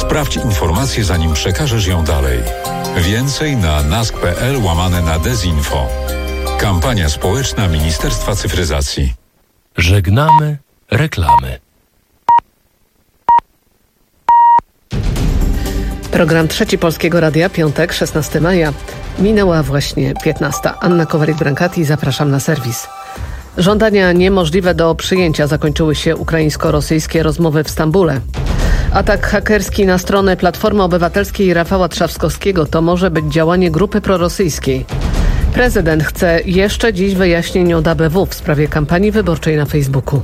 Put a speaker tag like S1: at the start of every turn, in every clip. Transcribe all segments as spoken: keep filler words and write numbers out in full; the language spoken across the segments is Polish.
S1: Sprawdź informację, zanim przekażesz ją dalej. Więcej na nask.pl łamane na dezinfo. Kampania społeczna Ministerstwa Cyfryzacji.
S2: Żegnamy reklamy.
S3: Program Trzeci Polskiego Radia, piątek, szesnastego maja. Minęła właśnie piętnasta. Anna Kowalik-Brankati, zapraszam na serwis. Żądania niemożliwe do przyjęcia zakończyły się ukraińsko-rosyjskie rozmowy w Stambule. Atak hakerski na stronę Platformy Obywatelskiej Rafała Trzaskowskiego to może być działanie grupy prorosyjskiej. Prezydent chce jeszcze dziś wyjaśnień od A B W w sprawie kampanii wyborczej na Facebooku.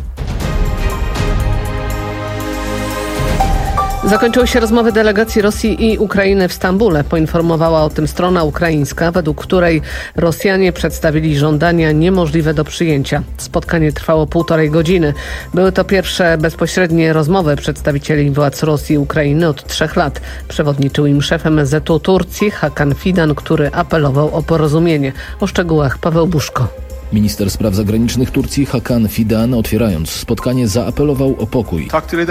S3: Zakończyły się rozmowy delegacji Rosji i Ukrainy w Stambule. Poinformowała o tym strona ukraińska, według której Rosjanie przedstawili żądania niemożliwe do przyjęcia. Spotkanie trwało półtorej godziny. Były to pierwsze bezpośrednie rozmowy przedstawicieli władz Rosji i Ukrainy od trzech lat. Przewodniczył im szef M S Z u Turcji Hakan Fidan, który apelował o porozumienie. O szczegółach Paweł Buszko.
S4: Minister spraw zagranicznych Turcji Hakan Fidan, otwierając spotkanie, zaapelował o pokój.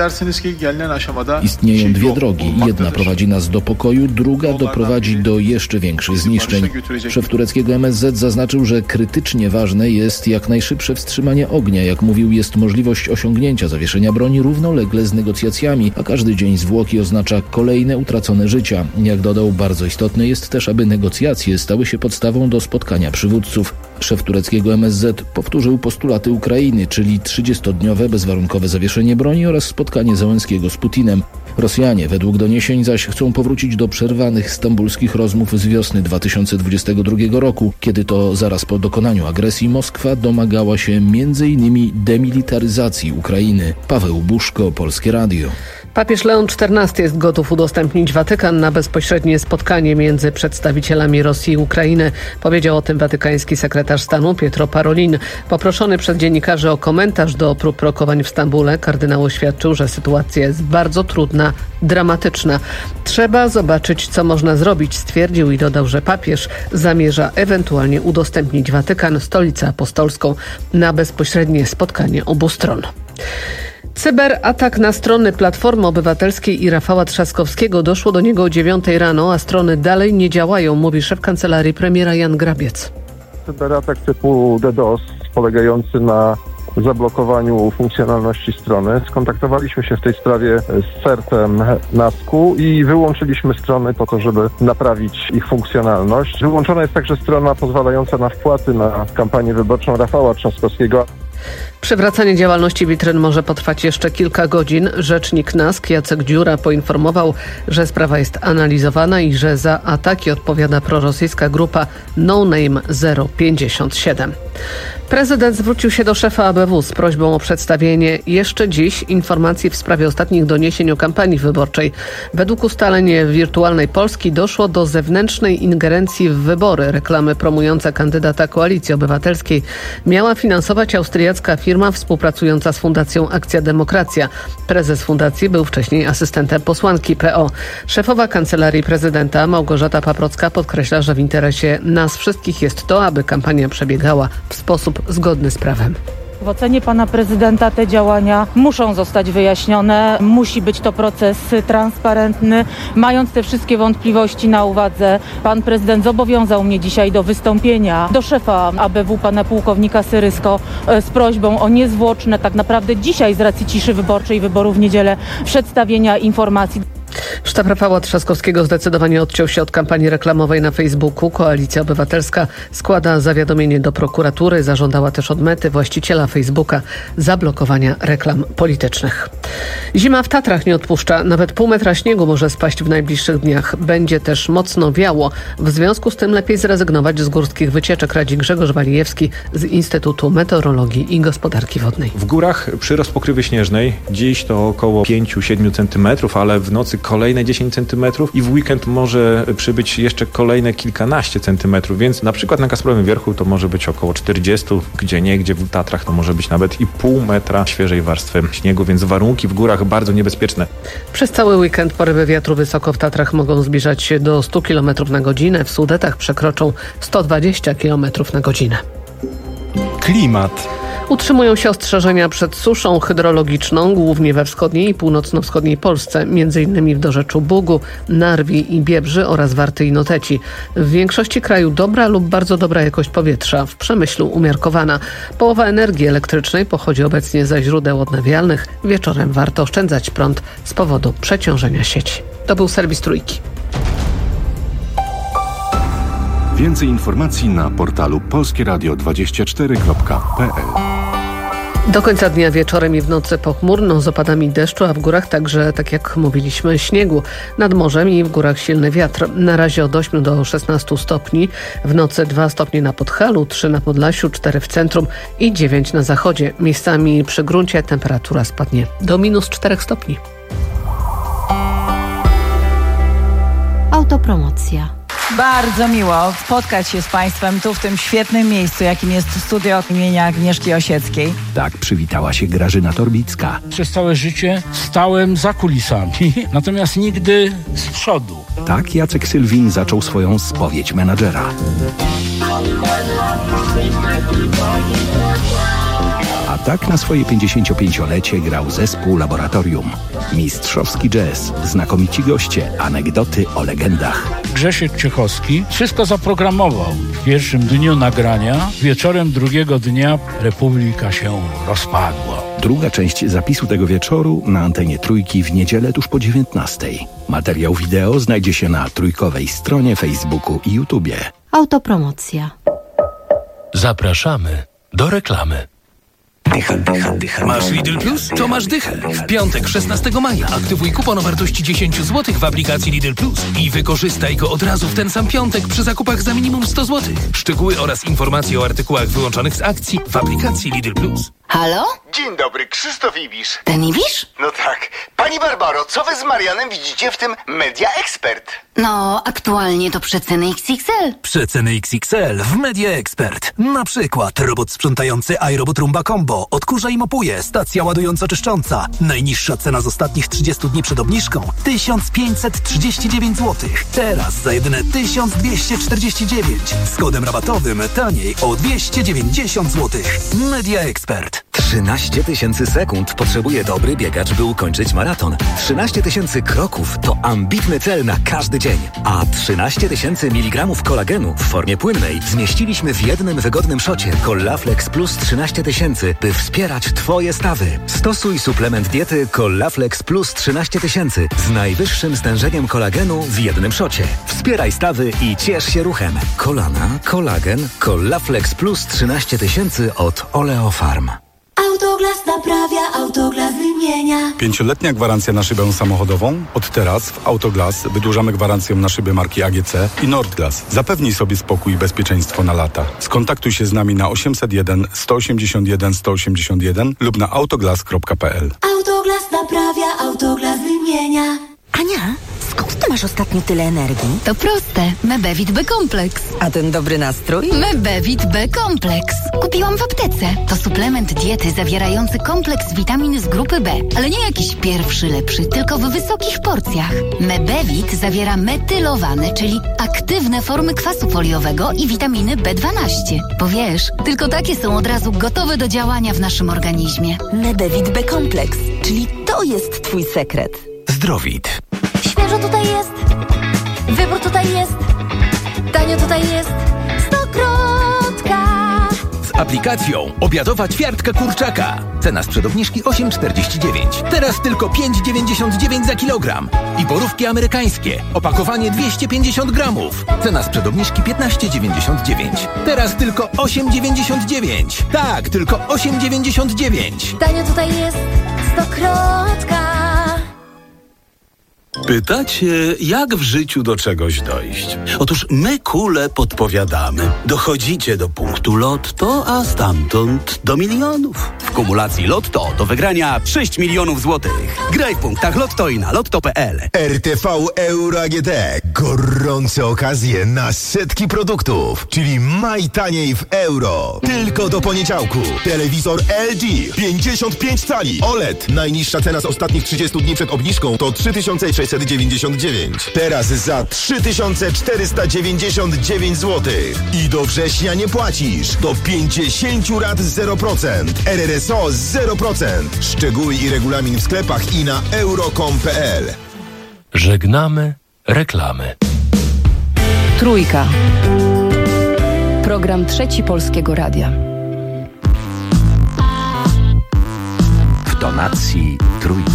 S4: Istnieją dwie drogi. Jedna prowadzi nas do pokoju, druga doprowadzi do jeszcze większych zniszczeń. Szef tureckiego M S Z zaznaczył, że krytycznie ważne jest jak najszybsze wstrzymanie ognia. Jak mówił, jest możliwość osiągnięcia zawieszenia broni równolegle z negocjacjami, a każdy dzień zwłoki oznacza kolejne utracone życia. Jak dodał, bardzo istotne jest też, aby negocjacje stały się podstawą do spotkania przywódców. Szef tureckiego M S Z powtórzył postulaty Ukrainy, czyli trzydziestodniowe bezwarunkowe zawieszenie broni oraz spotkanie Zełenskiego z Putinem. Rosjanie według doniesień zaś chcą powrócić do przerwanych stambulskich rozmów z wiosny dwa tysiące dwudziestego drugiego roku, kiedy to zaraz po dokonaniu agresji Moskwa domagała się między innymi demilitaryzacji Ukrainy. Paweł Buszko, Polskie Radio.
S3: Papież Leon czternasty jest gotów udostępnić Watykan na bezpośrednie spotkanie między przedstawicielami Rosji i Ukrainy. Powiedział o tym watykański sekretarz stanu Pietro Parolin. Poproszony przez dziennikarzy o komentarz do prób rokowań w Stambule, kardynał oświadczył, że sytuacja jest bardzo trudna, dramatyczna. Trzeba zobaczyć, co można zrobić, stwierdził i dodał, że papież zamierza ewentualnie udostępnić Watykan, stolicę apostolską, na bezpośrednie spotkanie obu stron. Cyberatak na strony Platformy Obywatelskiej i Rafała Trzaskowskiego. Doszło do niego o dziewiątej rano, a strony dalej nie działają, mówi szef kancelarii premiera Jan Grabiec.
S5: Cyberatak typu DDoS polegający na zablokowaniu funkcjonalności strony. Skontaktowaliśmy się w tej sprawie z CERT-em nasku i wyłączyliśmy strony po to, żeby naprawić ich funkcjonalność. Wyłączona jest także strona pozwalająca na wpłaty na kampanię wyborczą Rafała Trzaskowskiego.
S3: Przywracanie działalności witryn może potrwać jeszcze kilka godzin. Rzecznik nask Jacek Dziura poinformował, że sprawa jest analizowana i że za ataki odpowiada prorosyjska grupa No Name zero pięćdziesiąt siedem. Prezydent zwrócił się do szefa A B W z prośbą o przedstawienie jeszcze dziś informacji w sprawie ostatnich doniesień o kampanii wyborczej. Według ustaleń Wirtualnej Polski doszło do zewnętrznej ingerencji w wybory. Reklamy promujące kandydata Koalicji Obywatelskiej miała finansować austriacka firma współpracująca z Fundacją Akcja Demokracja. Prezes fundacji był wcześniej asystentem posłanki P O. Szefowa Kancelarii Prezydenta Małgorzata Paprocka podkreśla, że w interesie nas wszystkich jest to, aby kampania przebiegała w sposób zgodny z prawem.
S6: W ocenie pana prezydenta te działania muszą zostać wyjaśnione. Musi być to proces transparentny. Mając te wszystkie wątpliwości na uwadze, pan prezydent zobowiązał mnie dzisiaj do wystąpienia do szefa A B W, pana pułkownika Syrysko, z prośbą o niezwłoczne, tak naprawdę dzisiaj z racji ciszy wyborczej, wyborów w niedzielę, przedstawienia informacji.
S3: Sztab Rafała Trzaskowskiego zdecydowanie odciął się od kampanii reklamowej na Facebooku. Koalicja Obywatelska składa zawiadomienie do prokuratury. Zażądała też od Mety, właściciela Facebooka, zablokowania reklam politycznych. Zima w Tatrach nie odpuszcza. Nawet pół metra śniegu może spaść w najbliższych dniach. Będzie też mocno wiało. W związku z tym lepiej zrezygnować z górskich wycieczek, radzi Grzegorz Walijewski z Instytutu Meteorologii i Gospodarki Wodnej.
S7: W górach przyrost pokrywy śnieżnej. Dziś to około pięć do siedmiu centymetrów, ale w nocy kolejne dziesięć centymetrów i w weekend może przybyć jeszcze kolejne kilkanaście centymetrów, więc na przykład na Kasprowym Wierchu to może być około czterdzieści, gdzie nie, gdzie w Tatrach to może być nawet i pół metra świeżej warstwy śniegu, więc warunki w górach bardzo niebezpieczne.
S3: Przez cały weekend porywy wiatru wysoko w Tatrach mogą zbliżać się do stu kilometrów na godzinę, w Sudetach przekroczą sto dwadzieścia kilometrów na godzinę.
S2: Klimat.
S3: Utrzymują się ostrzeżenia przed suszą hydrologiczną, głównie we wschodniej i północno-wschodniej Polsce, m.in. w dorzeczu Bugu, Narwi i Biebrzy oraz Warty i Noteci. W większości kraju dobra lub bardzo dobra jakość powietrza, w Przemyślu umiarkowana. Połowa energii elektrycznej pochodzi obecnie ze źródeł odnawialnych. Wieczorem warto oszczędzać prąd z powodu przeciążenia sieci. To był serwis Trójki.
S8: Więcej informacji na portalu polskie radio dwadzieścia cztery kropka p l.
S3: Do końca dnia wieczorem i w nocy pochmurno z opadami deszczu, a w górach także, tak jak mówiliśmy, śniegu. Nad morzem i w górach silny wiatr. Na razie od ośmiu do szesnastu stopni. W nocy dwa stopnie na Podhalu, trzy na Podlasiu, cztery w centrum i dziewięć na zachodzie. Miejscami przy gruncie temperatura spadnie do minus czterech stopni.
S9: Autopromocja.
S10: Bardzo miło spotkać się z Państwem tu w tym świetnym miejscu, jakim jest studio imienia Agnieszki Osieckiej.
S11: Tak przywitała się Grażyna Torbicka.
S12: Przez całe życie stałem za kulisami, natomiast nigdy z przodu.
S11: Tak Jacek Sylwin zaczął swoją spowiedź menadżera. A tak na swoje pięćdziesięciopięciolecie grał zespół Laboratorium. Mistrzowski jazz, znakomici goście, anegdoty o legendach.
S12: Grzesiek Ciechowski wszystko zaprogramował. W pierwszym dniu nagrania, wieczorem drugiego dnia Republika się rozpadła.
S11: Druga część zapisu tego wieczoru na antenie Trójki w niedzielę tuż po dziewiętnastej. Materiał wideo znajdzie się na trójkowej stronie Facebooku i YouTubie.
S9: Autopromocja.
S2: Zapraszamy do reklamy.
S13: Dycha, dycha, dycha. Masz Lidl Plus? To masz dychę. W piątek, szesnastego maja aktywuj kupon o wartości dziesięć złotych w aplikacji Lidl Plus i wykorzystaj go od razu w ten sam piątek przy zakupach za minimum sto złotych. Szczegóły oraz informacje o artykułach wyłączonych z akcji w aplikacji Lidl Plus.
S14: Halo?
S15: Dzień dobry, Krzysztof Ibisz.
S14: Ten Ibisz?
S15: No tak. Pani Barbaro, co wy z Marianem widzicie w tym Media Expert?
S14: No, aktualnie to przeceny X X L.
S13: Przeceny X X L w Media Expert. Na przykład robot sprzątający iRobot Roomba Combo, odkurza i mopuje, stacja ładująco-czyszcząca. Najniższa cena z ostatnich trzydziestu dni przed obniżką tysiąc pięćset trzydzieści dziewięć złotych. Teraz za jedyne tysiąc dwieście czterdzieści dziewięć. Z kodem rabatowym taniej o dwieście dziewięćdziesiąt złotych. Media Expert.
S16: trzynaście tysięcy sekund potrzebuje dobry biegacz, by ukończyć maraton. trzynaście tysięcy kroków to ambitny cel na każdy dzień. A trzynaście tysięcy miligramów kolagenu w formie płynnej zmieściliśmy w jednym wygodnym szocie Collaflex Plus trzynaście tysięcy, by wspierać Twoje stawy. Stosuj suplement diety Collaflex Plus trzynaście tysięcy z najwyższym stężeniem kolagenu w jednym szocie. Wspieraj stawy i ciesz się ruchem. Kolana, kolagen, Collaflex Plus trzynaście tysięcy od Oleofarm.
S17: Autoglas naprawia, Autoglas wymienia.
S18: Pięcioletnia gwarancja na szybę samochodową? Od teraz w Autoglas wydłużamy gwarancję na szyby marki A G C i Nordglas. Zapewnij sobie spokój i bezpieczeństwo na lata. Skontaktuj się z nami na osiemset jeden sto osiemdziesiąt jeden sto osiemdziesiąt jeden lub na autoglas kropka p l.
S17: Autoglas naprawia, Autoglas wymienia.
S19: Ania, skąd ty masz ostatnio tyle energii?
S20: To proste. Mebevit B-Kompleks.
S19: A ten dobry nastrój?
S20: Mebevit B-Kompleks. Kupiłam w aptece. To suplement diety zawierający kompleks witamin z grupy B. Ale nie jakiś pierwszy lepszy, tylko w wysokich porcjach. Mebevit zawiera metylowane, czyli aktywne formy kwasu foliowego i witaminy B dwanaście. Bo wiesz, tylko takie są od razu gotowe do działania w naszym organizmie.
S19: Mebevit B-Kompleks, czyli to jest twój sekret.
S16: Zdrowit.
S17: Świeżo tutaj jest, wybór tutaj jest, tanio tutaj jest, Stokrotka.
S16: Z aplikacją obiadowa ćwiartka kurczaka. Cena sprzed obniżki osiem czterdzieści dziewięć. Teraz tylko pięć dziewięćdziesiąt dziewięć za kilogram. I borówki amerykańskie. Opakowanie dwieście pięćdziesiąt gramów. Cena sprzed obniżki piętnaście dziewięćdziesiąt dziewięć. Teraz tylko osiem dziewięćdziesiąt dziewięć. Tak, tylko osiem dziewięćdziesiąt dziewięć.
S17: Tanio tutaj jest, Stokrotka.
S21: Pytacie, jak w życiu do czegoś dojść? Otóż my kule podpowiadamy. Dochodzicie do punktu Lotto, a stamtąd do milionów.
S22: W kumulacji Lotto do wygrania sześć milionów złotych. Graj w punktach Lotto i na lotto kropka p l.
S23: R T V Euro A G D. Gorące okazje na setki produktów, czyli maj taniej w euro. Tylko do poniedziałku. Telewizor L G pięćdziesiąt pięć cali O L E D. Najniższa cena z ostatnich trzydziestu dni przed obniżką to trzy tysiące sześćset dziewięćset dziewięćdziesiąt dziewięć. Teraz za trzy tysiące czterysta dziewięćdziesiąt dziewięć złotych. I do września nie płacisz. Do pięćdziesiąt rat zero procent. R R S O zero procent. Szczegóły i regulamin w sklepach i na euro kropka com kropka p l.
S2: Żegnamy reklamy.
S1: Trójka. Program Trzeci Polskiego Radia.
S11: W tonacji Trójki.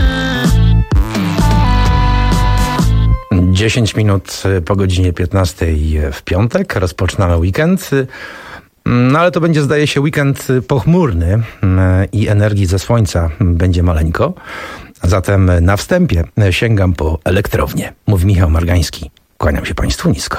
S4: dziesięć minut po godzinie piętnastej w piątek. Rozpoczynamy weekend. No ale to będzie, zdaje się, weekend pochmurny i energii ze słońca będzie maleńko. Zatem na wstępie sięgam po elektrownię. Mówi Michał Margański. Kłaniam się Państwu nisko.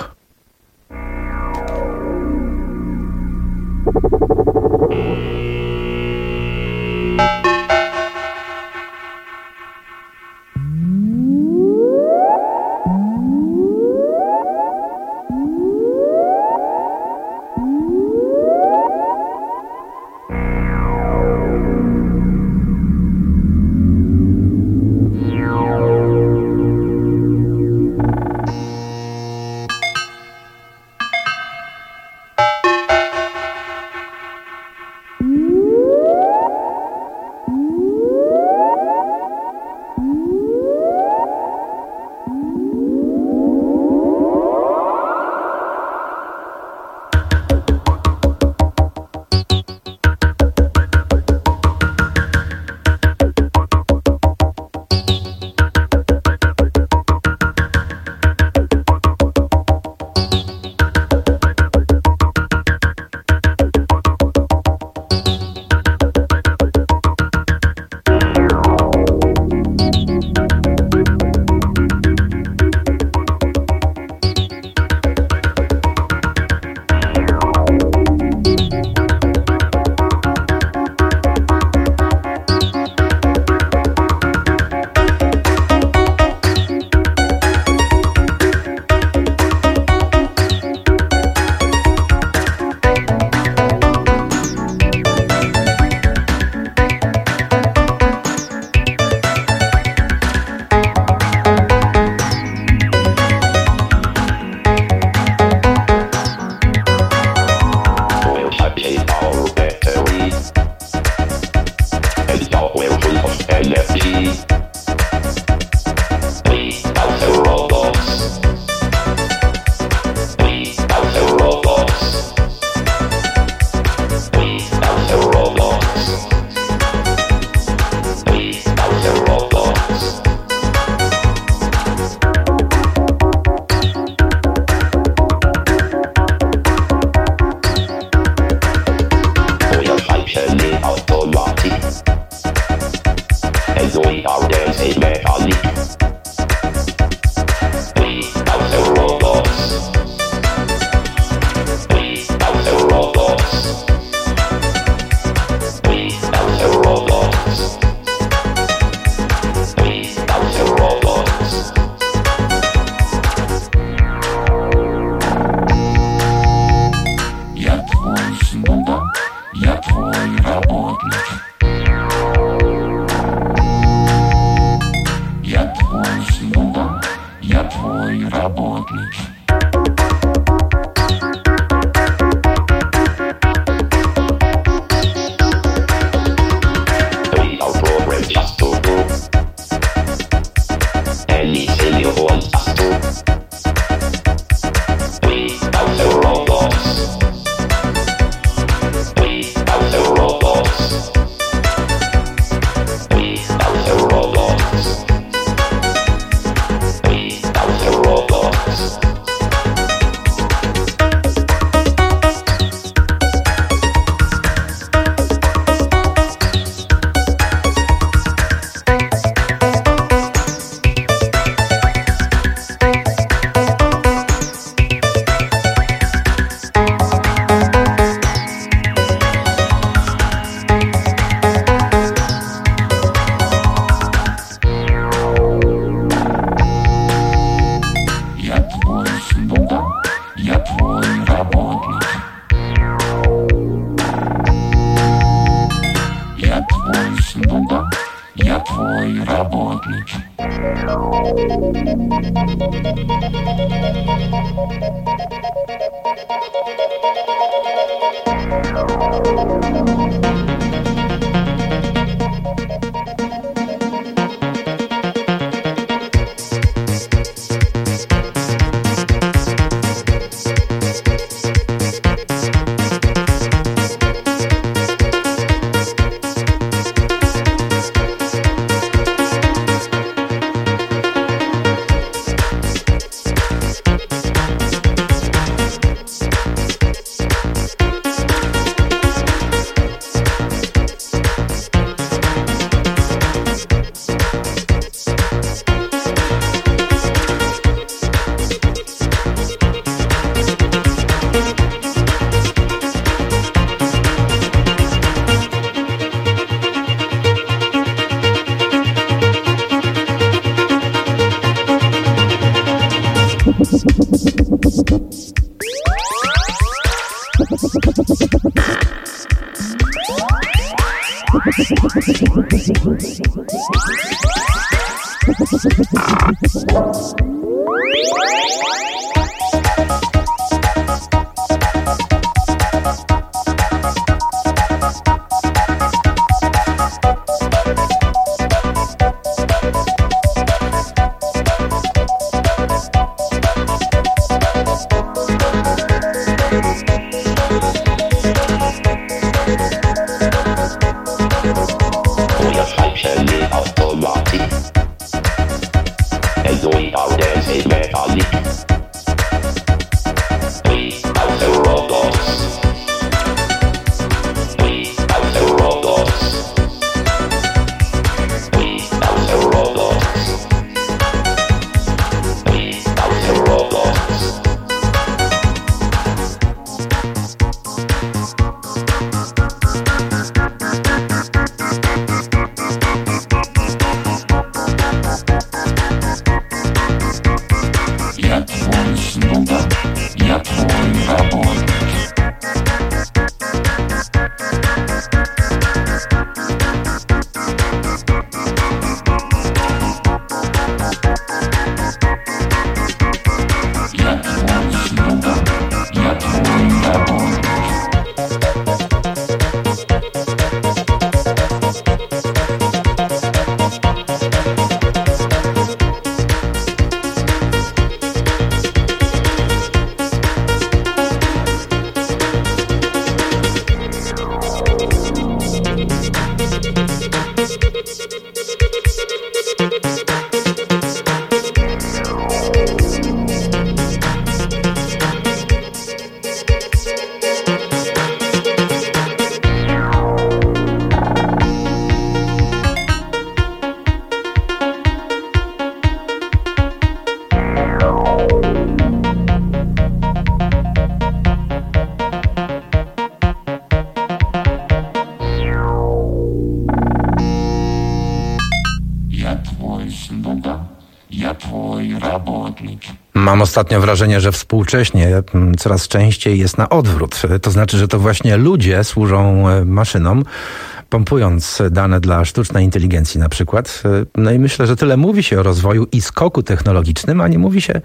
S4: Mam ostatnio wrażenie, że współcześnie coraz częściej jest na odwrót. To znaczy, że to właśnie ludzie służą maszynom, pompując dane dla sztucznej inteligencji na przykład. No i myślę, że tyle mówi się o rozwoju i skoku technologicznym, a nie mówi się,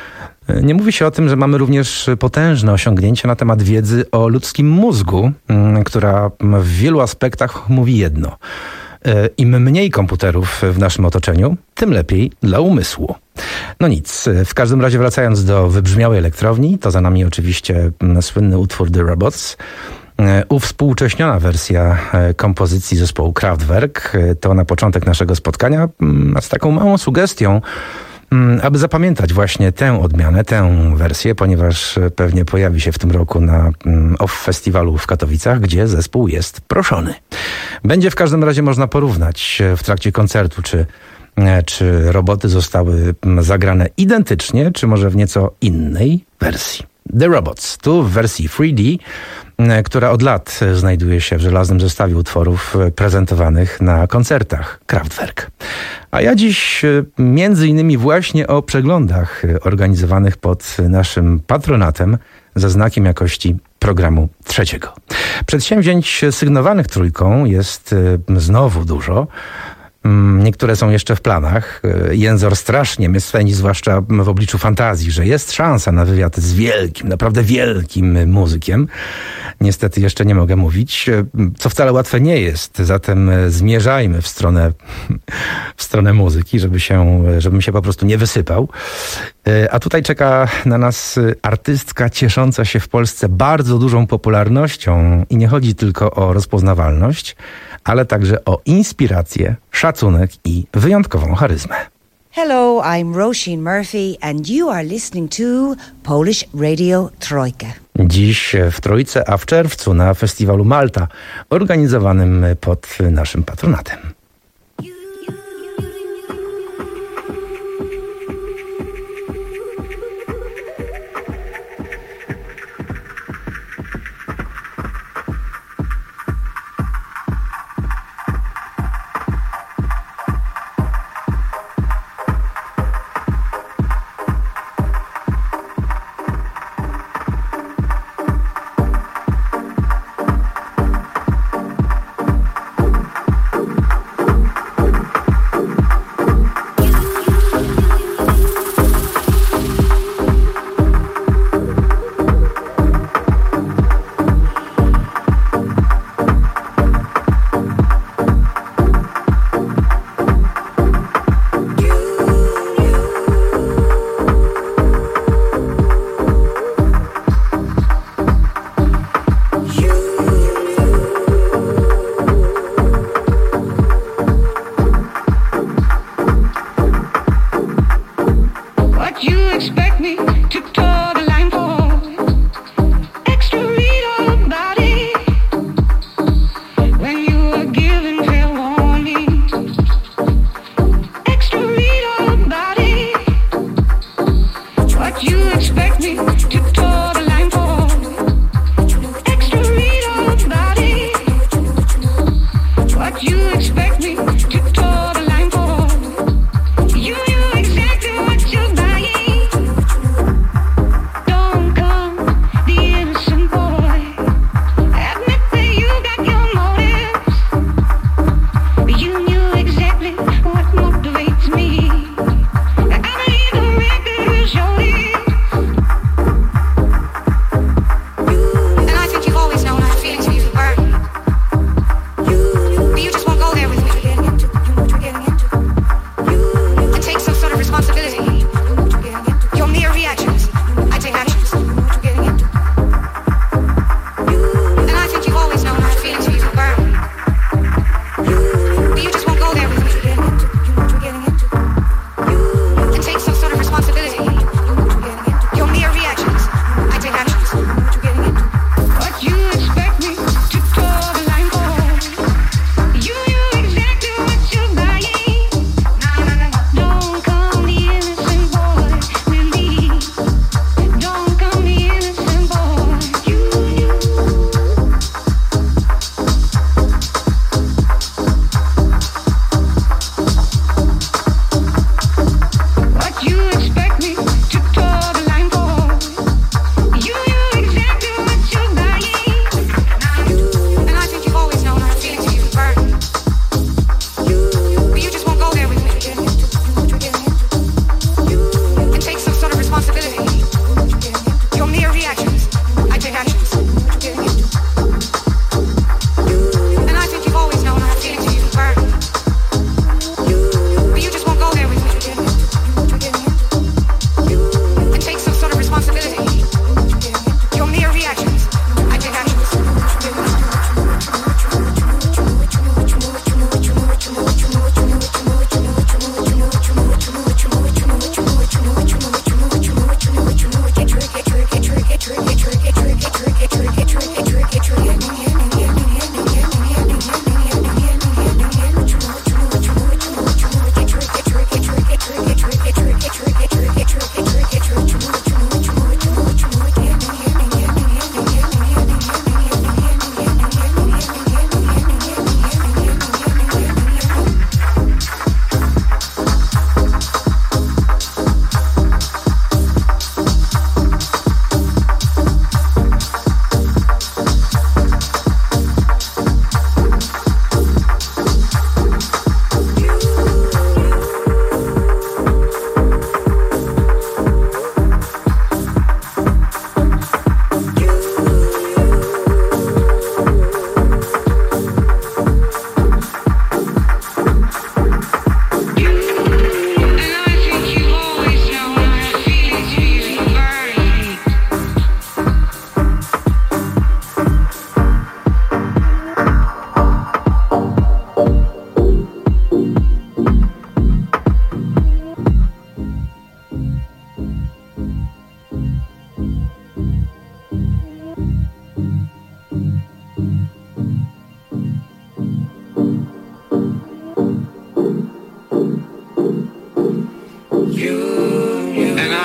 S4: nie mówi się o tym, że mamy również potężne osiągnięcia na temat wiedzy o ludzkim mózgu, która w wielu aspektach mówi jedno. Im mniej komputerów w naszym otoczeniu, tym lepiej dla umysłu. No nic, w każdym razie wracając do wybrzmiałej elektrowni, to za nami oczywiście słynny utwór The Robots. Uwspółcześniona wersja kompozycji zespołu Kraftwerk to na początek naszego spotkania z taką małą sugestią, aby zapamiętać właśnie tę odmianę, tę wersję, ponieważ pewnie pojawi się w tym roku na Off Festiwalu w Katowicach, gdzie zespół jest proszony. Będzie w każdym razie można porównać w trakcie koncertu, czy, czy roboty zostały zagrane identycznie, czy może w nieco innej wersji. The Robots, tu w wersji trzy D, która od lat znajduje się w żelaznym zestawie utworów prezentowanych na koncertach Kraftwerk. A ja dziś między innymi właśnie o przeglądach organizowanych pod naszym patronatem ze znakiem jakości programu trzeciego. Przedsięwzięć sygnowanych trójką jest znowu dużo. Niektóre są jeszcze w planach. Jęzor strasznie mnie swędzi, zwłaszcza w obliczu fantazji, że jest szansa na wywiad z wielkim, naprawdę wielkim muzykiem. Niestety jeszcze nie mogę mówić, co wcale łatwe nie jest. Zatem zmierzajmy w stronę, w stronę muzyki, żeby się, żebym się po prostu nie wysypał. A tutaj czeka na nas artystka ciesząca się w Polsce bardzo dużą popularnością i nie chodzi tylko o rozpoznawalność, ale także o inspirację, szacunek i wyjątkową charyzmę.
S5: Hello, I'm Roisin Murphy and you are listening to Polish Radio Trójka.
S4: Dziś w Trójce, a w czerwcu na festiwalu Malta, organizowanym pod naszym patronatem.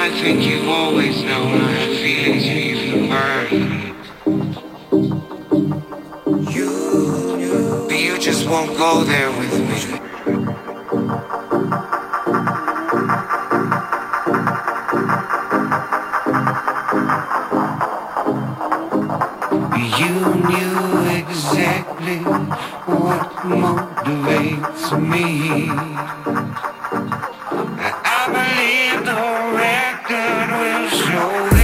S6: I think you've always known I have feelings for you from birth. You, you, but you just won't go there with me. You knew exactly what motivates me. I believe the record will show it.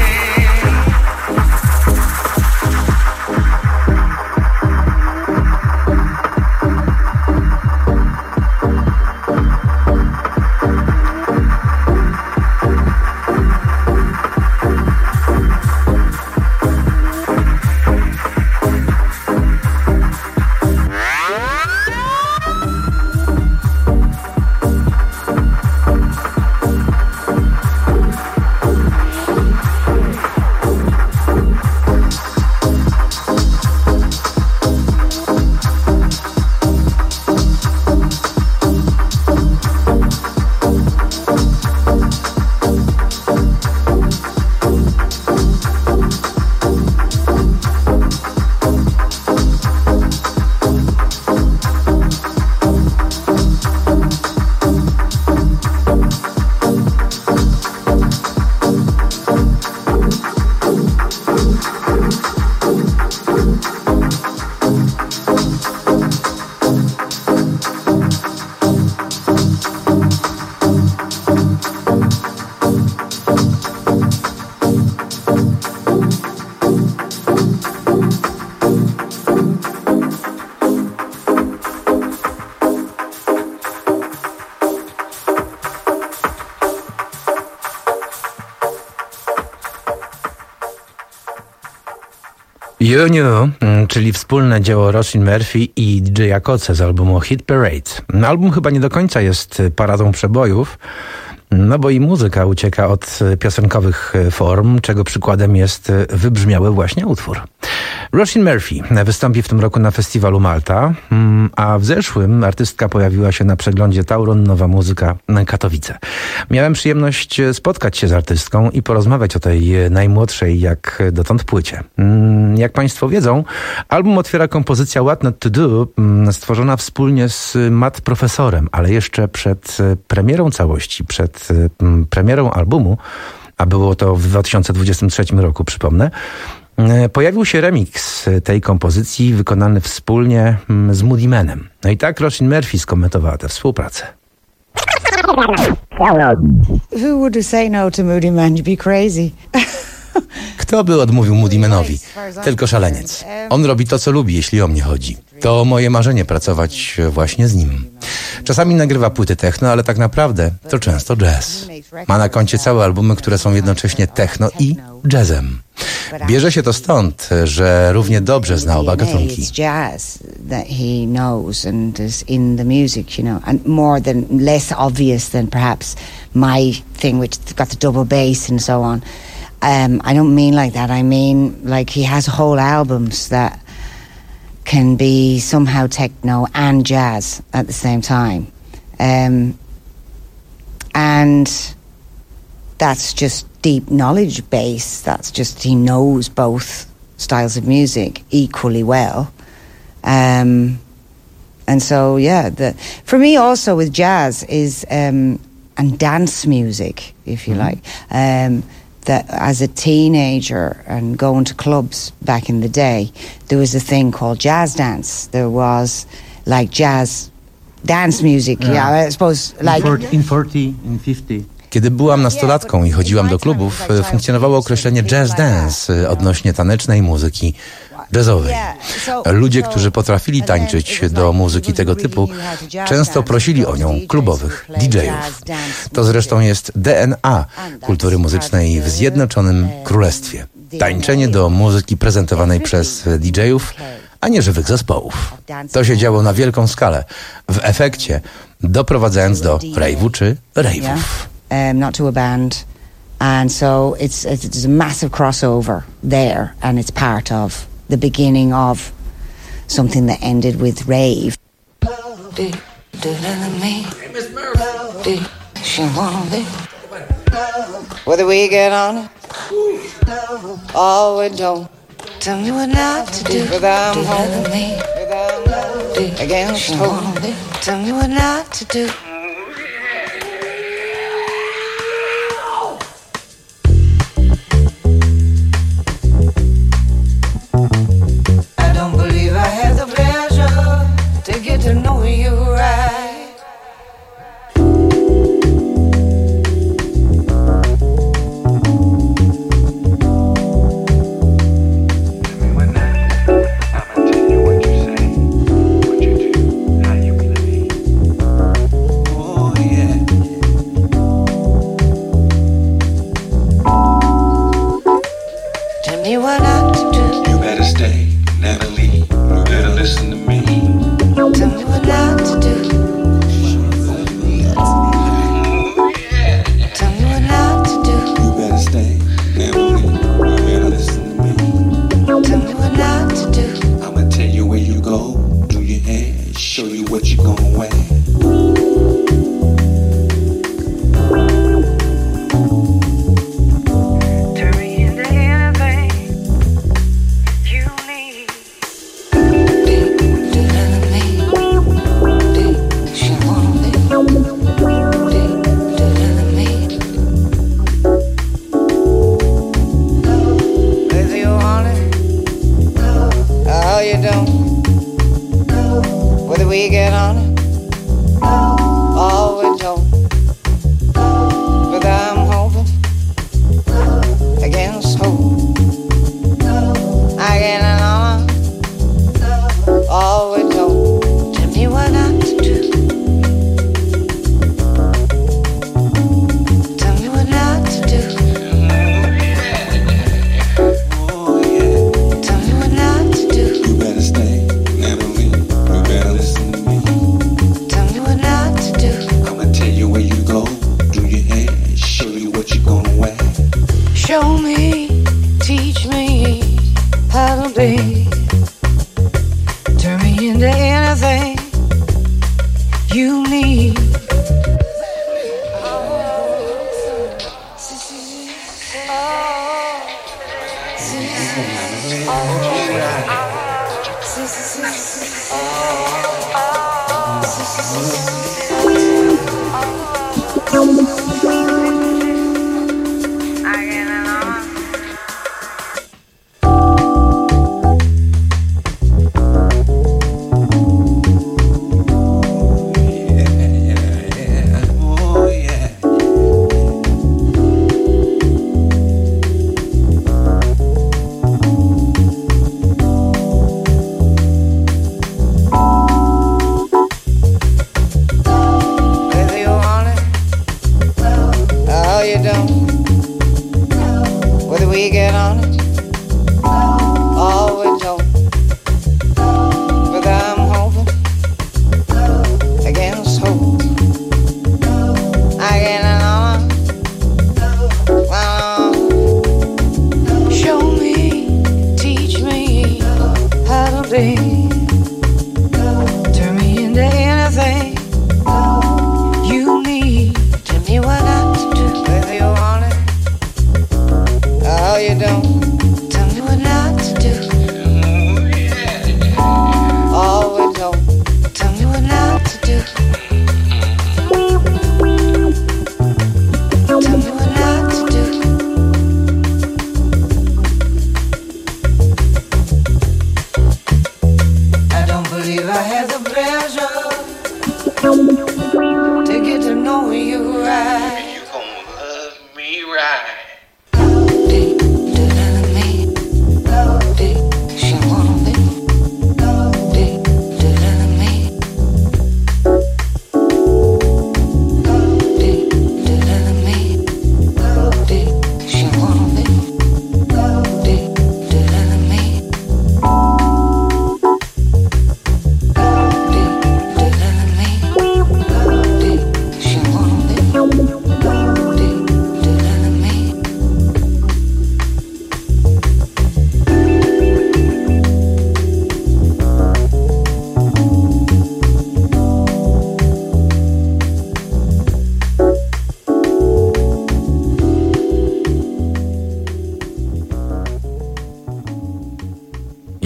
S4: You Knew, czyli wspólne dzieło Roisin Murphy i D J Koce z albumu Hit Parade. Album chyba nie do końca jest paradą przebojów, no bo i muzyka ucieka od piosenkowych form, czego przykładem jest wybrzmiały właśnie utwór. Roisin Murphy wystąpi w tym roku na festiwalu Malta, a w zeszłym artystka pojawiła się na przeglądzie Tauron Nowa Muzyka Katowice. Miałem przyjemność spotkać się z artystką i porozmawiać o tej najmłodszej jak dotąd płycie. Jak Państwo wiedzą, album otwiera kompozycja What Not To Do, stworzona wspólnie z Matt Profesorem, ale jeszcze przed premierą całości, przed premierą albumu, a było to w dwa tysiące dwudziestym trzecim roku, przypomnę, pojawił się remix tej kompozycji wykonany wspólnie z Moody Manem. No i tak Roisin Murphy skomentowała tę współpracę.
S5: Who would say no to Moody Man? You'd be crazy.
S4: Kto by odmówił Moody Manowi? Tylko szaleniec. On robi to, co lubi, jeśli o mnie chodzi. To moje marzenie pracować właśnie z nim. Czasami nagrywa płyty techno, ale tak naprawdę to często jazz. Ma na koncie całe albumy, które są jednocześnie techno i jazzem. Bierze się to stąd, że równie dobrze zna oba gatunki.
S5: Jazz that he knows and is in the music, you know, and more than less obvious than perhaps my thing, which got the double bass and so on. Um, I don't mean like that. I mean like he has whole albums that can be somehow techno and jazz at the same time. Um, and that's just deep knowledge base. That's just, he knows both styles of music equally well. Um, and so, yeah, the, for me also with jazz is, um, and dance music, if you mm-hmm. like, um, that as a teenager and going to clubs back in the day, there was a thing called jazz dance. There was like jazz dance music, yeah, yeah I suppose like...
S4: In forty, in fifty. Kiedy byłam nastolatką i chodziłam do klubów, funkcjonowało określenie jazz dance odnośnie tanecznej muzyki jazzowej. Ludzie, którzy potrafili tańczyć do muzyki tego typu, często prosili o nią klubowych D J-ów. To zresztą jest D N A kultury muzycznej w Zjednoczonym Królestwie. Tańczenie do muzyki prezentowanej przez D J-ów, a nie żywych zespołów. To się działo na wielką skalę, w efekcie doprowadzając do rave'u czy rave'ów.
S5: Um, not to a band, and so it's it's a massive crossover there, and it's part of the beginning of something that ended with rave. She wanted
S6: Whether we get on it or we don't. Tell me what not to do. Whether I'm home me against home. Tell me what not to do. I don't believe I had the pleasure to get to know you right.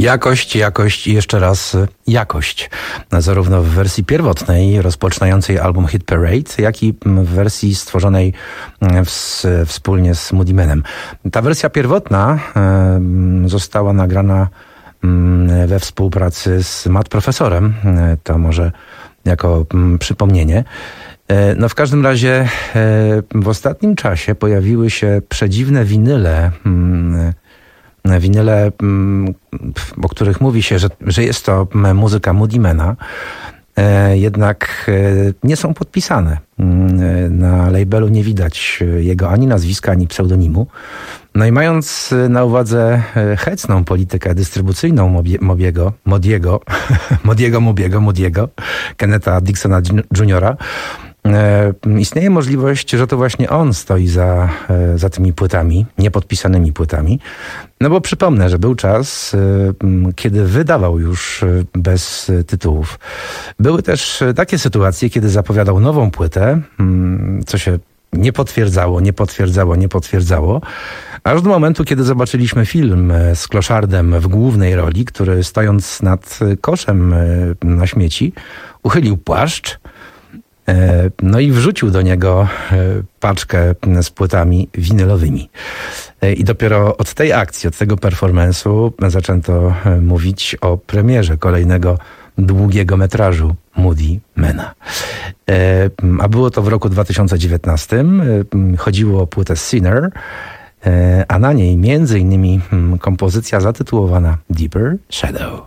S4: Jakość, jakość i jeszcze raz jakość. Zarówno w wersji pierwotnej, rozpoczynającej album Hit Parade, jak i w wersji stworzonej w, wspólnie z Moody Manem. Ta wersja pierwotna e, została nagrana e, we współpracy z Matt Profesorem. E, to może jako m, przypomnienie. E, no w każdym razie e, w ostatnim czasie pojawiły się przedziwne winyle, m, winyle, o których mówi się, że, że jest to muzyka Moody Mana, jednak nie są podpisane. Na labelu nie widać jego ani nazwiska, ani pseudonimu. No i mając na uwadze hecną politykę dystrybucyjną Mobiego, Modiego, Modiego, Mobiego, Modiego, Kennetha Dixona juniora, E, istnieje możliwość, że to właśnie on stoi za, e, za tymi płytami, niepodpisanymi płytami. No bo przypomnę, że był czas, e, kiedy wydawał już e, bez tytułów. Były też takie sytuacje, kiedy zapowiadał nową płytę, m, co się nie potwierdzało, nie potwierdzało, nie potwierdzało, aż do momentu, kiedy zobaczyliśmy film z Kloszardem w głównej roli, który stojąc nad koszem e, na śmieci, uchylił płaszcz, no i wrzucił do niego paczkę z płytami winylowymi. I dopiero od tej akcji, od tego performance'u zaczęto mówić o premierze kolejnego długiego metrażu Moody Mana. A było to w roku dwa tysiące dziewiętnastym. Chodziło o płytę Sinner, a na niej między innymi kompozycja zatytułowana Deeper Shadow.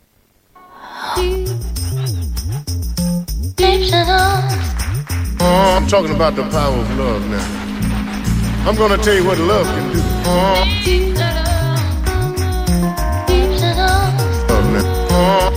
S3: Oh, I'm talking about the power of love now. I'm gonna tell you what love can do. Oh. Love now. Oh.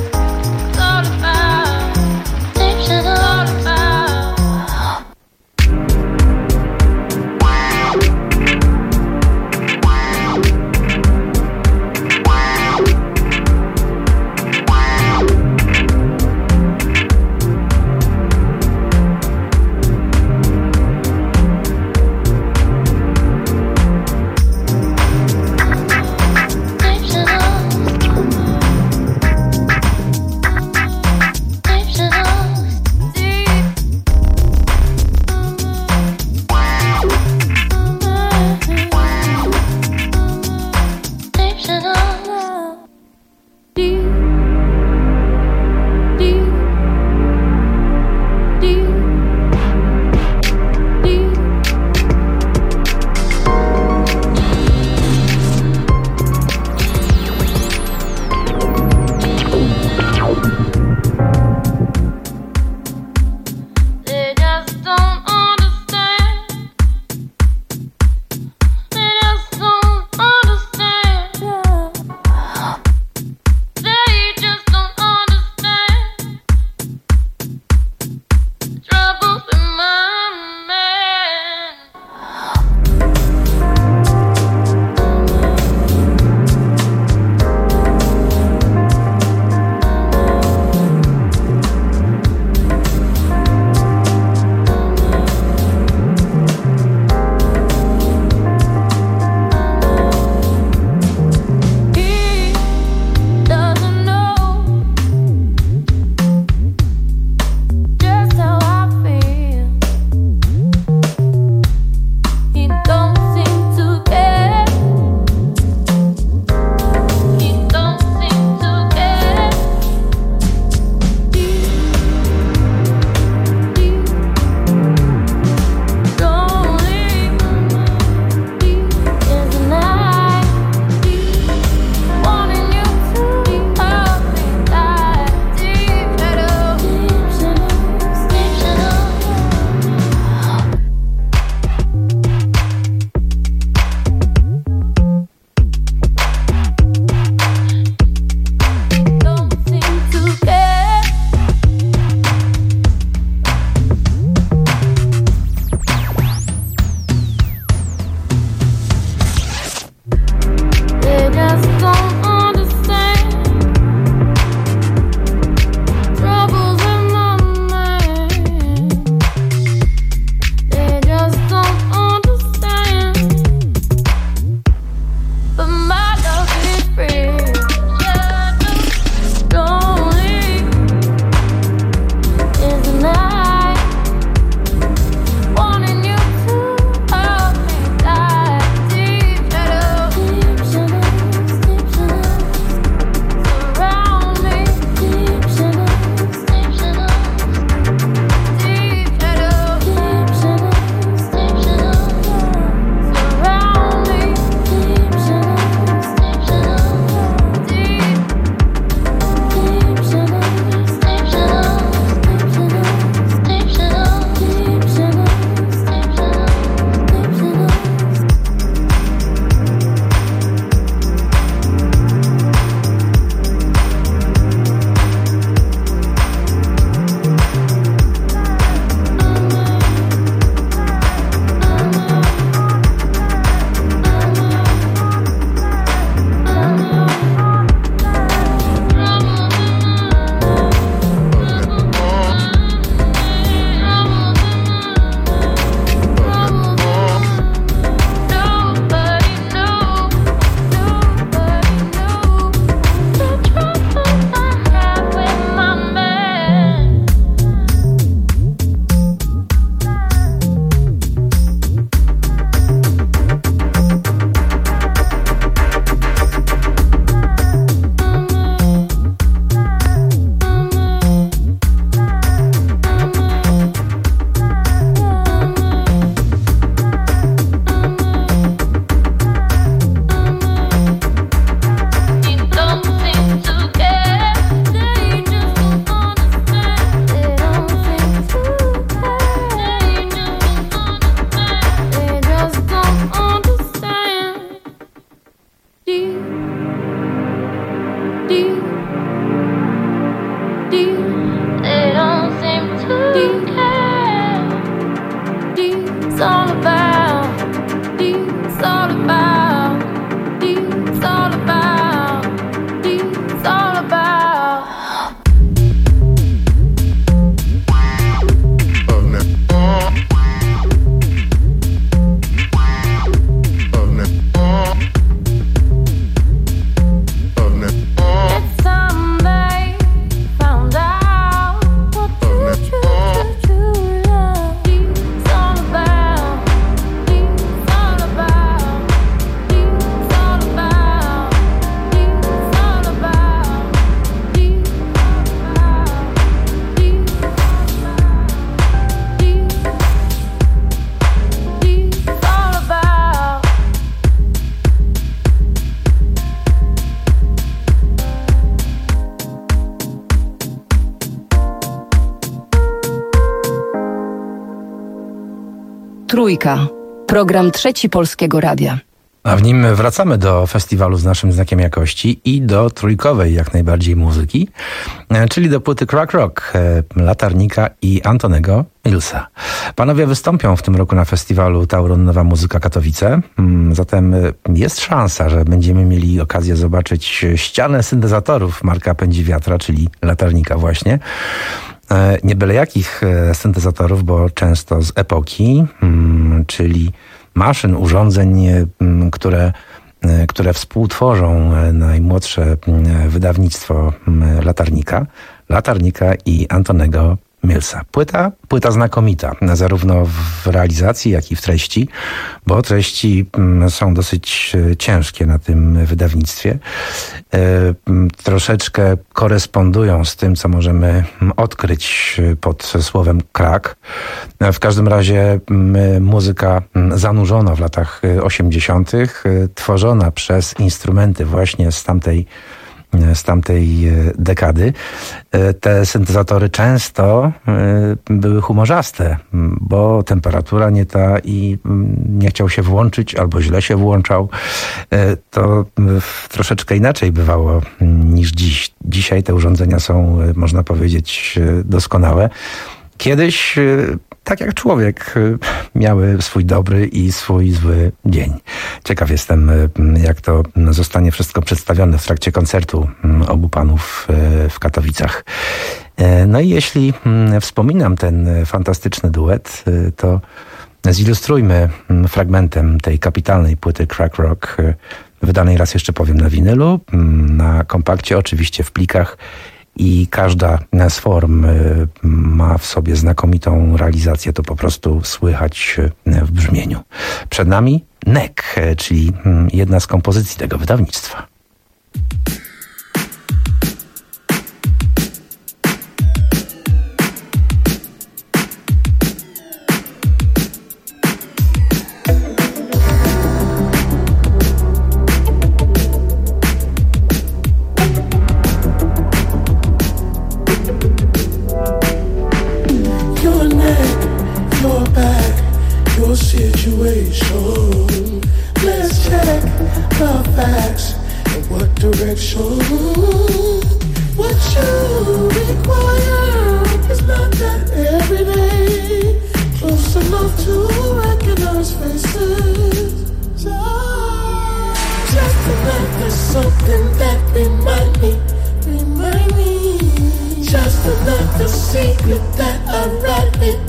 S17: It's all about you. It's all about you. It's all about.
S3: Oh, no. Oh, no. Oh, no.
S17: It's time they found out what true, true, true, true love is all about. It's all about. It's all about. It's all about. It's all about.
S1: Trójka. Program Trzeci Polskiego Radia.
S4: A w nim wracamy do festiwalu z naszym znakiem jakości i do trójkowej jak najbardziej muzyki, e, czyli do płyty Crack Rock, e, Latarnika i Antonego Millsa. Panowie wystąpią w tym roku na festiwalu Tauron Nowa Muzyka Katowice, mm, zatem e, jest szansa, że będziemy mieli okazję zobaczyć ścianę syntezatorów Marka Pędziwiatra, czyli Latarnika właśnie. E, nie byle jakich e, syntezatorów, bo często z epoki, mm, czyli maszyn, urządzeń, m, które, e, które współtworzą e, najmłodsze e, wydawnictwo m, Latarnika, Latarnika i Antonego Millsa. Płyta, płyta znakomita, zarówno w realizacji, jak i w treści, bo treści m, są dosyć e, ciężkie na tym wydawnictwie. E, m, troszeczkę korespondują z tym, co możemy m, odkryć pod słowem crack. E, w każdym razie m, muzyka m, zanurzona w latach osiemdziesiątych, e, tworzona przez instrumenty właśnie z tamtej z tamtej dekady. Te syntezatory często były humorzaste, bo temperatura nie ta i nie chciał się włączyć albo źle się włączał. To troszeczkę inaczej bywało niż dziś. Dzisiaj te urządzenia są, można powiedzieć, doskonałe. Kiedyś, tak jak człowiek, miały swój dobry i swój zły dzień. Ciekaw jestem, jak to zostanie wszystko przedstawione w trakcie koncertu obu panów w Katowicach. No i jeśli wspominam ten fantastyczny duet, to zilustrujmy fragmentem tej kapitalnej płyty Crack Rock, wydanej, raz jeszcze powiem, na winylu, na kompakcie, oczywiście w plikach. I każda z form ma w sobie znakomitą realizację, to po prostu słychać w brzmieniu. Przed nami Neck, czyli jedna z kompozycji tego wydawnictwa.
S7: Situation. Let's check the facts and what direction. What you require is not that every day. Close enough to recognize faces. So, just enough is something that remind me, remind me. Just enough is secret that I write with.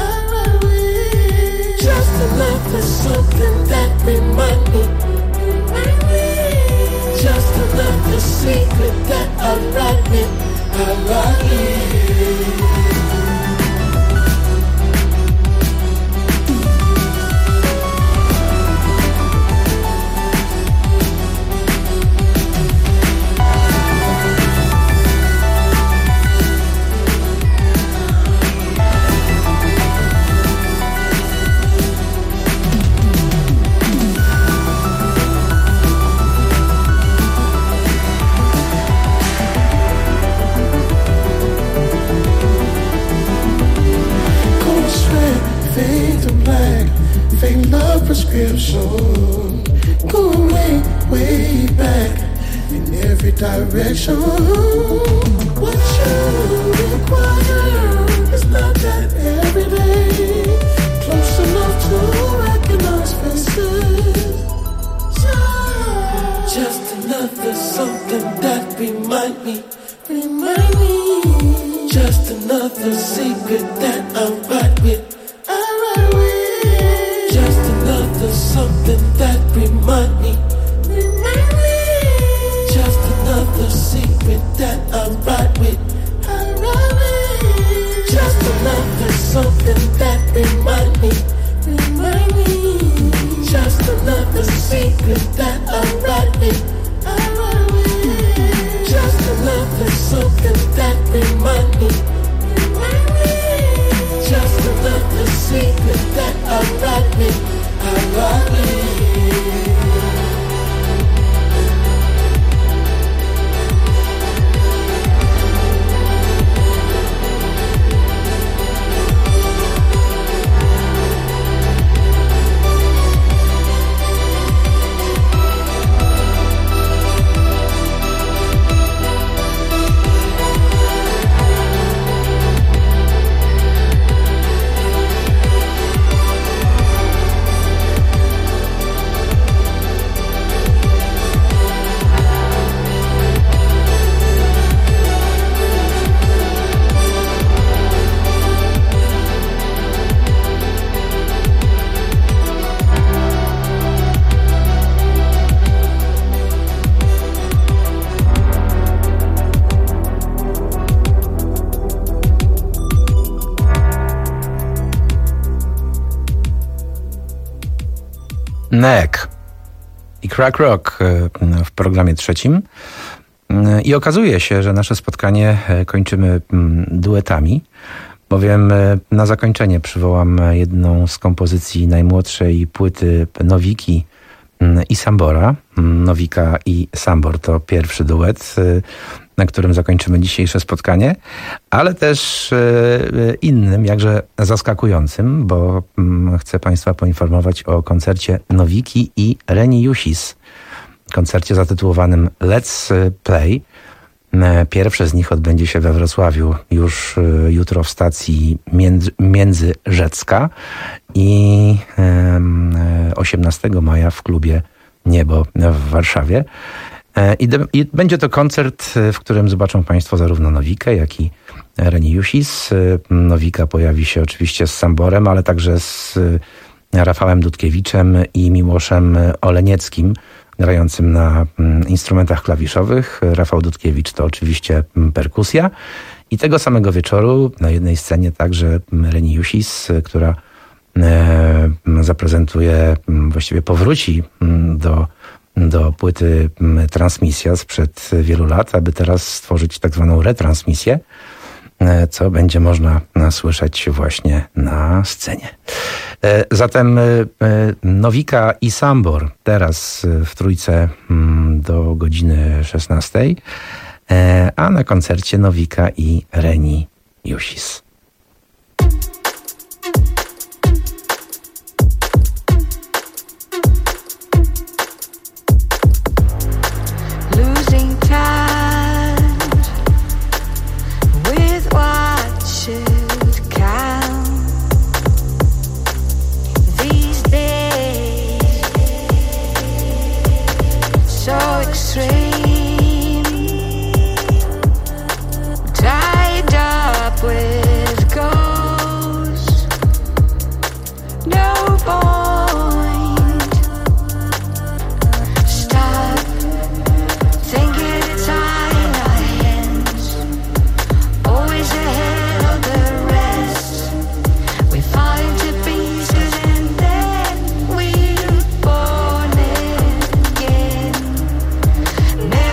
S7: Just enough is something that remind me, remind me. Just enough is secret that I write me, I write it. Prescription going way, way back in every direction. What you require is not that every day. Close enough to recognize faces. remind me, remind me. Just another secret that I write with, I write with. Just another something that remind me, remind me. Just another secret that I write with, I write with. Just another something that remind me, remind me. Just another secret that I write with, I write with. Just another something that remind me, remind me. Just another secret that I write with, I write with.
S4: Neck i Crack Rock w programie trzecim. I okazuje się, że nasze spotkanie kończymy duetami, bowiem na zakończenie przywołam jedną z kompozycji najmłodszej płyty Nowiki i Sambora. Nowika i Sambor to pierwszy duet, na którym zakończymy dzisiejsze spotkanie, ale też innym, jakże zaskakującym, bo chcę Państwa poinformować o koncercie Nowiki i Reni Jusis. Koncercie zatytułowanym Let's Play. Pierwsze z nich odbędzie się we Wrocławiu już jutro w stacji Między, Międzyrzecka i osiemnastego maja w klubie Niebo w Warszawie. I, de, I będzie to koncert, w którym zobaczą Państwo zarówno Nowikę, jak i Reni Jusis. Nowika pojawi się oczywiście z Samborem, ale także z Rafałem Dudkiewiczem i Miłoszem Olenieckim, grającym na instrumentach klawiszowych. Rafał Dudkiewicz to oczywiście perkusja. I tego samego wieczoru na jednej scenie także Reni Jusis, która zaprezentuje, właściwie powróci do do płyty Transmisja sprzed wielu lat, aby teraz stworzyć tak zwaną retransmisję, co będzie można słyszeć właśnie na scenie. Zatem Nowika i Sambor teraz w trójce do godziny szesnastej, a na koncercie Nowika i Reni Jusis.
S6: Man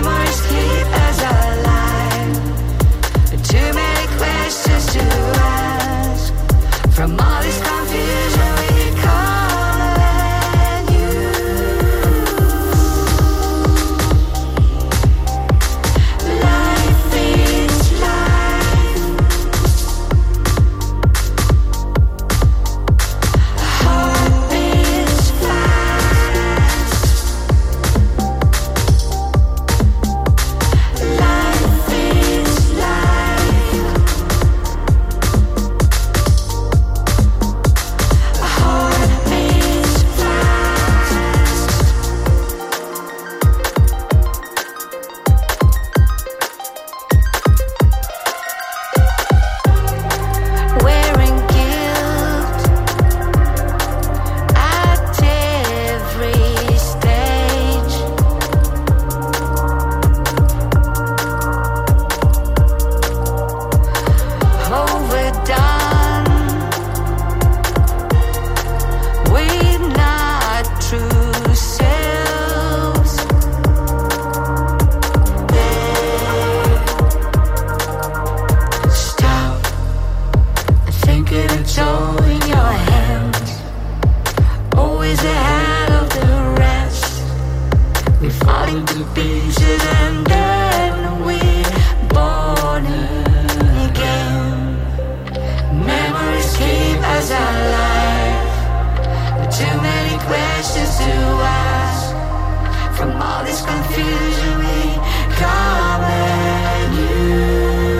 S7: From all this confusion we come at you.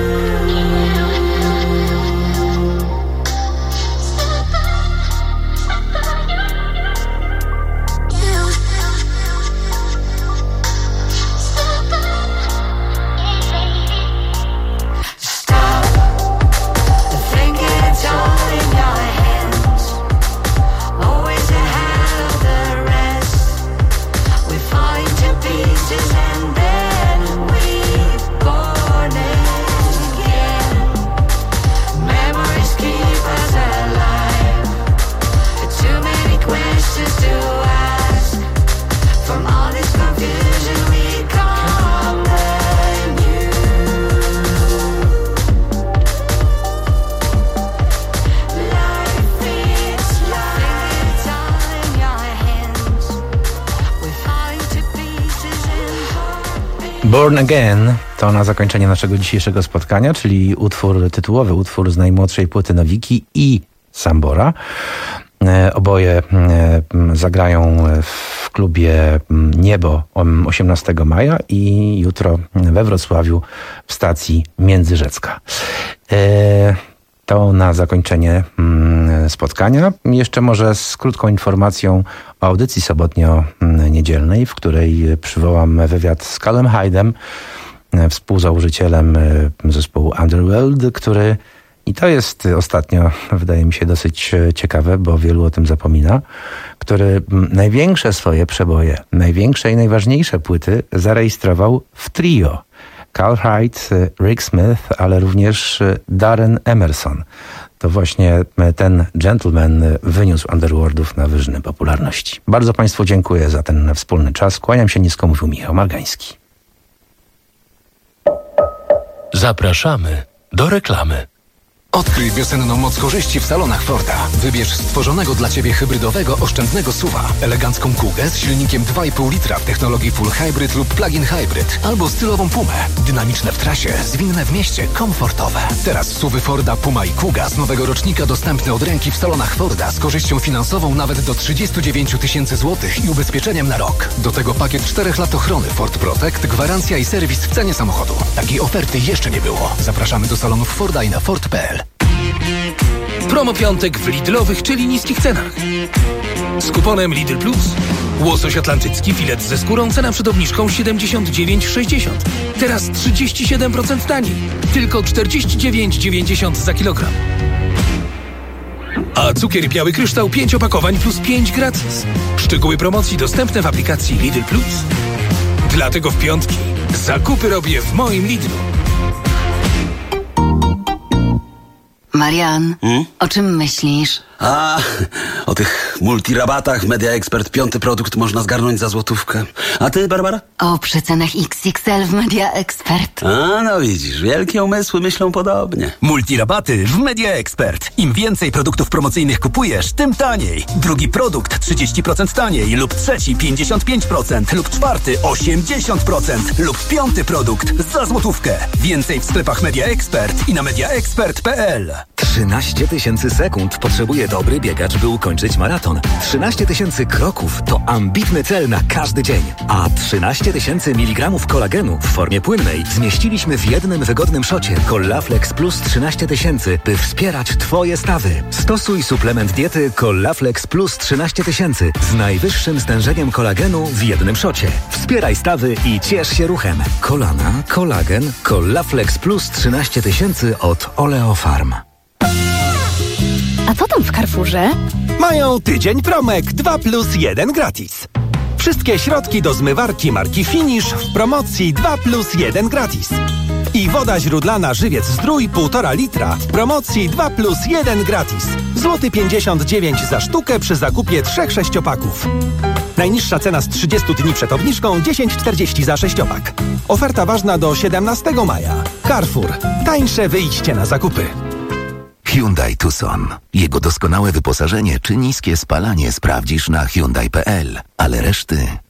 S4: Born Again to na zakończenie naszego dzisiejszego spotkania, czyli utwór tytułowy, utwór z najmłodszej płyty Nowiki i Sambora. E, oboje e, zagrają w klubie Niebo osiemnastego maja i jutro we Wrocławiu w stacji Międzyrzecka. E, To na zakończenie mm, spotkania. Jeszcze może z krótką informacją o audycji sobotnio-niedzielnej, w której przywołam wywiad z Callum Hyde'em, współzałożycielem zespołu Underworld, który, i to jest ostatnio, wydaje mi się, dosyć ciekawe, bo wielu o tym zapomina, który największe swoje przeboje, największe i najważniejsze płyty zarejestrował w trio. Carl Hyde, Rick Smith, ale również Darren Emerson. To właśnie ten gentleman wyniósł Underworldów na wyżyny popularności. Bardzo Państwu dziękuję za ten wspólny czas. Kłaniam się nisko, mówił Michał Margański.
S2: Zapraszamy do reklamy.
S8: Odkryj wiosenną moc korzyści w salonach Forda. Wybierz stworzonego dla Ciebie hybrydowego, oszczędnego suwa, elegancką Kugę z silnikiem dwa i pół litra w technologii Full Hybrid lub Plug-in Hybrid, albo stylową Pumę. Dynamiczne w trasie, zwinne w mieście, komfortowe. Teraz suwy Forda Puma i Kuga z nowego rocznika dostępne od ręki w salonach Forda z korzyścią finansową nawet do trzydzieści dziewięć tysięcy złotych i ubezpieczeniem na rok. Do tego pakiet czterech lat ochrony Ford Protect, gwarancja i serwis w cenie samochodu. Takiej oferty jeszcze nie było. Zapraszamy do salonów Forda i na Ford kropka p l.
S13: Promo piątek w Lidlowych, czyli niskich cenach. Z kuponem Lidl Plus. Łosoś atlantycki, filet ze skórą, cena przed obniżką siedemdziesiąt dziewięć sześćdziesiąt. Teraz trzydzieści siedem procent taniej. Tylko czterdzieści dziewięć dziewięćdziesiąt za kilogram. A cukier biały kryształ pięć opakowań plus pięć gratis. Szczegóły promocji dostępne w aplikacji Lidl Plus. Dlatego w piątki zakupy robię w moim Lidlu.
S14: Marian, hmm? o czym myślisz?
S22: A, o tych multirabatach Media Expert. Piąty produkt można zgarnąć za złotówkę. A ty, Barbara?
S14: O przecenach X X L w Media Expert.
S22: A, no widzisz, wielkie umysły myślą podobnie.
S13: Multirabaty w Media Expert. Im więcej produktów promocyjnych kupujesz, tym taniej. Drugi produkt trzydzieści procent taniej, lub trzeci pięćdziesiąt pięć procent, lub czwarty osiemdziesiąt procent, lub piąty produkt za złotówkę. Więcej w sklepach Media Expert i na mediaexpert kropka p l.
S16: trzynaście tysięcy sekund potrzebuje dobry biegacz, by ukończyć maraton. trzynaście tysięcy kroków to ambitny cel na każdy dzień. A trzynaście tysięcy miligramów kolagenu w formie płynnej zmieściliśmy w jednym wygodnym szocie Collaflex Plus trzynaście tysięcy, by wspierać Twoje stawy. Stosuj suplement diety Collaflex Plus trzynaście tysięcy z najwyższym stężeniem kolagenu w jednym szocie. Wspieraj stawy i ciesz się ruchem. Kolana, kolagen, Collaflex Plus trzynaście tysięcy od Oleofarm.
S10: A co tam w Carrefourze?
S12: Mają tydzień promek dwa plus jeden gratis. Wszystkie środki do zmywarki marki Finish w promocji dwa plus jeden gratis. I woda źródlana Żywiec Zdrój półtora litra w promocji dwa plus jeden gratis. Złoty pięćdziesiąt dziewięć za sztukę przy zakupie trzech sześciopaków. Najniższa cena z trzydziestu dni przed obniżką dziesięć czterdzieści za sześciopak. Oferta ważna do siedemnastego maja. Carrefour. Tańsze wyjście na zakupy.
S24: Hyundai Tucson. Jego doskonałe wyposażenie czy niskie spalanie sprawdzisz na hyundai kropka p l, ale reszty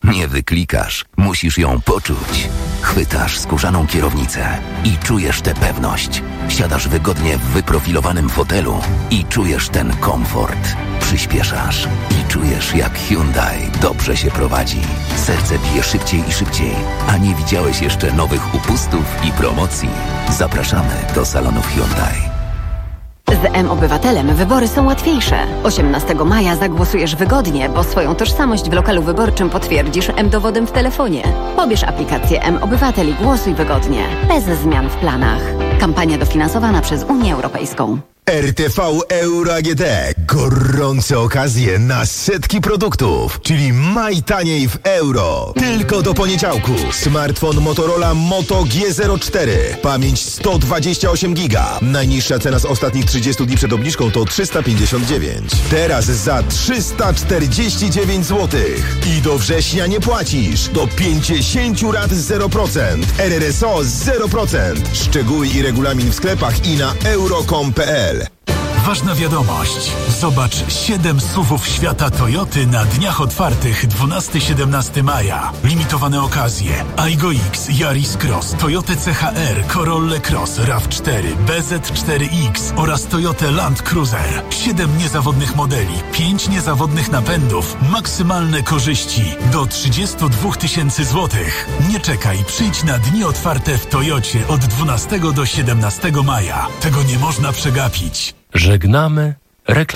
S24: Nie wyklikasz, musisz ją poczuć. Chwytasz skórzaną kierownicę i czujesz tę pewność. Siadasz wygodnie w wyprofilowanym fotelu i czujesz ten komfort. Przyspieszasz i czujesz, jak Hyundai dobrze się prowadzi. Serce bije szybciej i szybciej, a nie widziałeś jeszcze nowych upustów i promocji. Zapraszamy do salonów Hyundai.
S9: Z M-Obywatelem wybory są łatwiejsze. osiemnastego maja zagłosujesz wygodnie, bo swoją tożsamość w lokalu wyborczym potwierdzisz M-dowodem w telefonie. Pobierz aplikację M-Obywatel i głosuj wygodnie, bez zmian w planach. Kampania dofinansowana przez Unię Europejską.
S23: R T V Euro A G D. Gorące okazje na setki produktów, czyli maj taniej w euro. Tylko do poniedziałku. Smartfon Motorola Moto G zero cztery. Pamięć sto dwadzieścia osiem giga. Najniższa cena z ostatnich trzydziestu dni przed obniżką to trzysta pięćdziesiąt dziewięć. Teraz za trzysta czterdzieści dziewięć złotych. I do września nie płacisz. Do pięćdziesiąt rat zero procent. R R S O zero procent. Szczegóły i regulamin w sklepach i na euro kropka com kropka p l.
S15: Ważna wiadomość. Zobacz siedem suwów świata Toyoty na dniach otwartych dwunastego do siedemnastego maja. Limitowane okazje. Aygo X, Yaris Cross, Toyota C H R, Corolla Cross, RAV cztery, B Z cztery X oraz Toyota Land Cruiser. siedem niezawodnych modeli, pięć niezawodnych napędów, maksymalne korzyści do trzydzieści dwa tysięcy złotych. Nie czekaj, przyjdź na dni otwarte w Toyocie od dwunastego do siedemnastego maja. Tego nie można przegapić.
S2: Żegnamy reklamy.